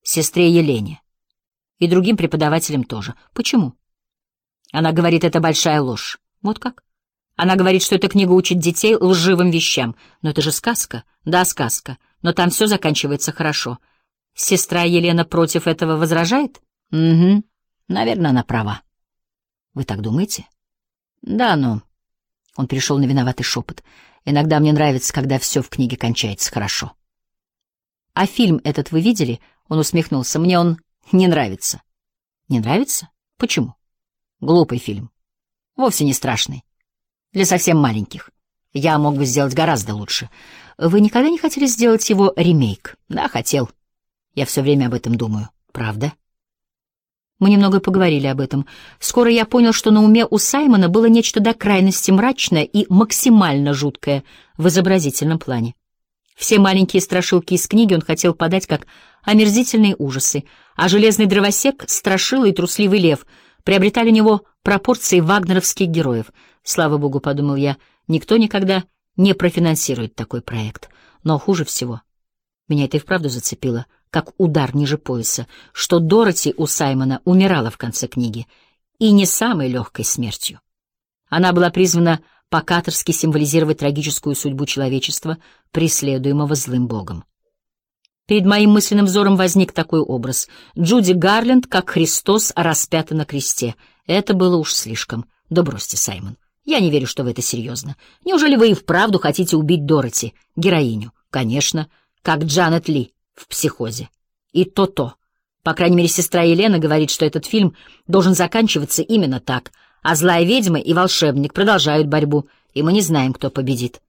сестре Елене. И другим преподавателям тоже. Почему? Она говорит, это большая ложь. Вот как? Она говорит, что эта книга учит детей лживым вещам. Но это же сказка. Да, сказка. Но там все заканчивается хорошо. Сестра Елена против этого возражает? Угу. Наверное, она права. Вы так думаете? Да, но... Он перешел на виноватый шепот. Иногда мне нравится, когда все в книге кончается хорошо. А фильм этот вы видели? Он усмехнулся. Мне он не нравится. Не нравится? Почему? Глупый фильм. Вовсе не страшный. Для совсем маленьких. Я мог бы сделать гораздо лучше. Вы никогда не хотели сделать его ремейк? Да, хотел. Я все время об этом думаю. Правда? Мы немного поговорили об этом. Скоро я понял, что на уме у Саймона было нечто до крайности мрачное и максимально жуткое в изобразительном плане. Все маленькие страшилки из книги он хотел подать как омерзительные ужасы, а железный дровосек, страшила и трусливый лев приобретали у него пропорции вагнеровских героев. Слава богу, подумал я, никто никогда не профинансирует такой проект. Но хуже всего, меня это и вправду зацепило, как удар ниже пояса, что Дороти у Саймона умирала в конце книги, и не самой легкой смертью. Она была призвана по-каторски символизировать трагическую судьбу человечества, преследуемого злым богом. Перед моим мысленным взором возник такой образ. Джуди Гарленд, как Христос, распята на кресте. Это было уж слишком. Да бросьте, Саймон. Я не верю, что вы это серьезно. Неужели вы и вправду хотите убить Дороти, героиню? Конечно, как Джанет Ли в «Психозе». И то-то. По крайней мере, сестра Елена говорит, что этот фильм должен заканчиваться именно так, а злая ведьма и волшебник продолжают борьбу, и мы не знаем, кто победит.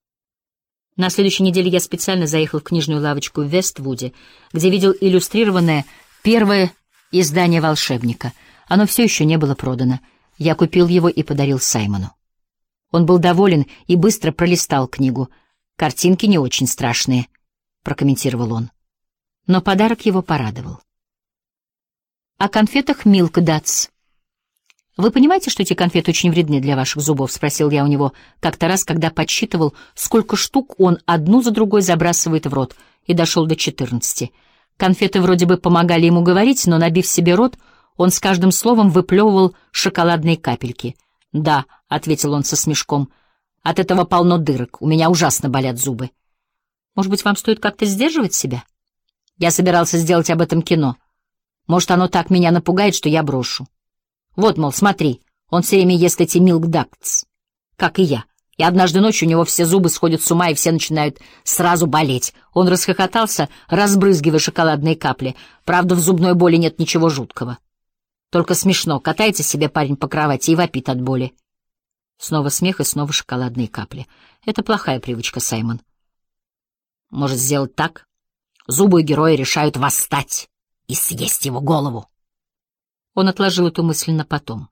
На следующей неделе я специально заехал в книжную лавочку в Вествуде, где видел иллюстрированное первое издание «Волшебника». Оно все еще не было продано. Я купил его и подарил Саймону. Он был доволен и быстро пролистал книгу. «Картинки не очень страшные», — прокомментировал он. Но подарок его порадовал. О конфетах Milk Duds. «Вы понимаете, что эти конфеты очень вредны для ваших зубов?» — спросил я у него как-то раз, когда подсчитывал, сколько штук он одну за другой забрасывает в рот, и дошел до 14. Конфеты вроде бы помогали ему говорить, но, набив себе рот, он с каждым словом выплевывал шоколадные капельки. «Да», — ответил он со смешком, — «от этого полно дырок, у меня ужасно болят зубы». «Может быть, вам стоит как-то сдерживать себя?» «Я собирался сделать об этом кино. Может, оно так меня напугает, что я брошу. Вот, мол, смотри, он все время ест эти Milk Duds, как и я. И однажды ночью у него все зубы сходят с ума, и все начинают сразу болеть». Он расхохотался, разбрызгивая шоколадные капли. Правда, в зубной боли нет ничего жуткого. Только смешно. Катается себе парень по кровати и вопит от боли. Снова смех и снова шоколадные капли. Это плохая привычка, Саймон. Может, сделать так? Зубы героя решают восстать и съесть его голову. Он отложил эту мысль на потом.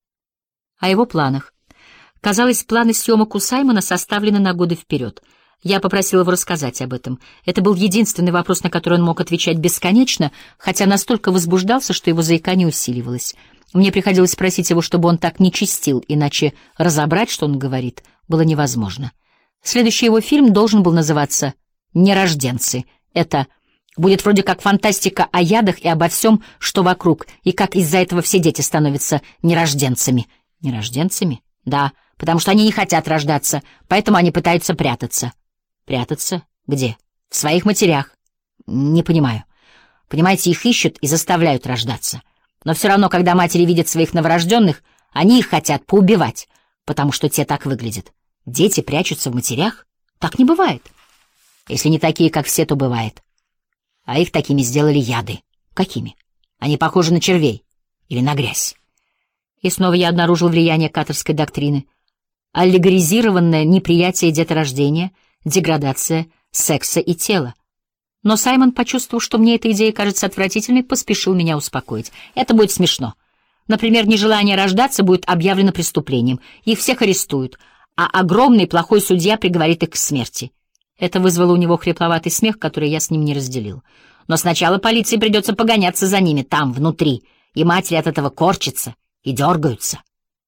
О его планах. Казалось, планы съемок у Саймона составлены на годы вперед. Я попросил его рассказать об этом. Это был единственный вопрос, на который он мог отвечать бесконечно, хотя настолько возбуждался, что его заикание усиливалось. Мне приходилось просить его, чтобы он так не чистил, иначе разобрать, что он говорит, было невозможно. Следующий его фильм должен был называться «Нерожденцы». Это будет вроде как фантастика о ядах и обо всем, что вокруг, и как из-за этого все дети становятся нерожденцами. Нерожденцами? Да, потому что они не хотят рождаться, поэтому они пытаются прятаться. Прятаться? Где? В своих матерях. Не понимаю. Понимаете, их ищут и заставляют рождаться. Но все равно, когда матери видят своих новорожденных, они их хотят поубивать, потому что те так выглядят. Дети прячутся в матерях? Так не бывает. Если не такие, как все, то бывает. А их такими сделали яды. Какими? Они похожи на червей или на грязь. И снова я обнаружил влияние каторской доктрины. Аллегоризированное неприятие деторождения, деградация секса и тела. Но Саймон, почувствовав, что мне эта идея кажется отвратительной, поспешил меня успокоить. Это будет смешно. Например, нежелание рождаться будет объявлено преступлением. Их всех арестуют, а огромный плохой судья приговорит их к смерти. Это вызвало у него хрипловатый смех, который я с ним не разделил. Но сначала полиции придется погоняться за ними там, внутри, и матери от этого корчатся и дергаются.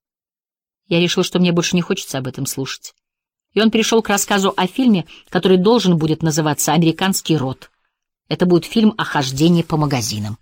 Я решил, что мне больше не хочется об этом слушать. И он перешел к рассказу о фильме, который должен будет называться «Американский род». Это будет фильм о хождении по магазинам.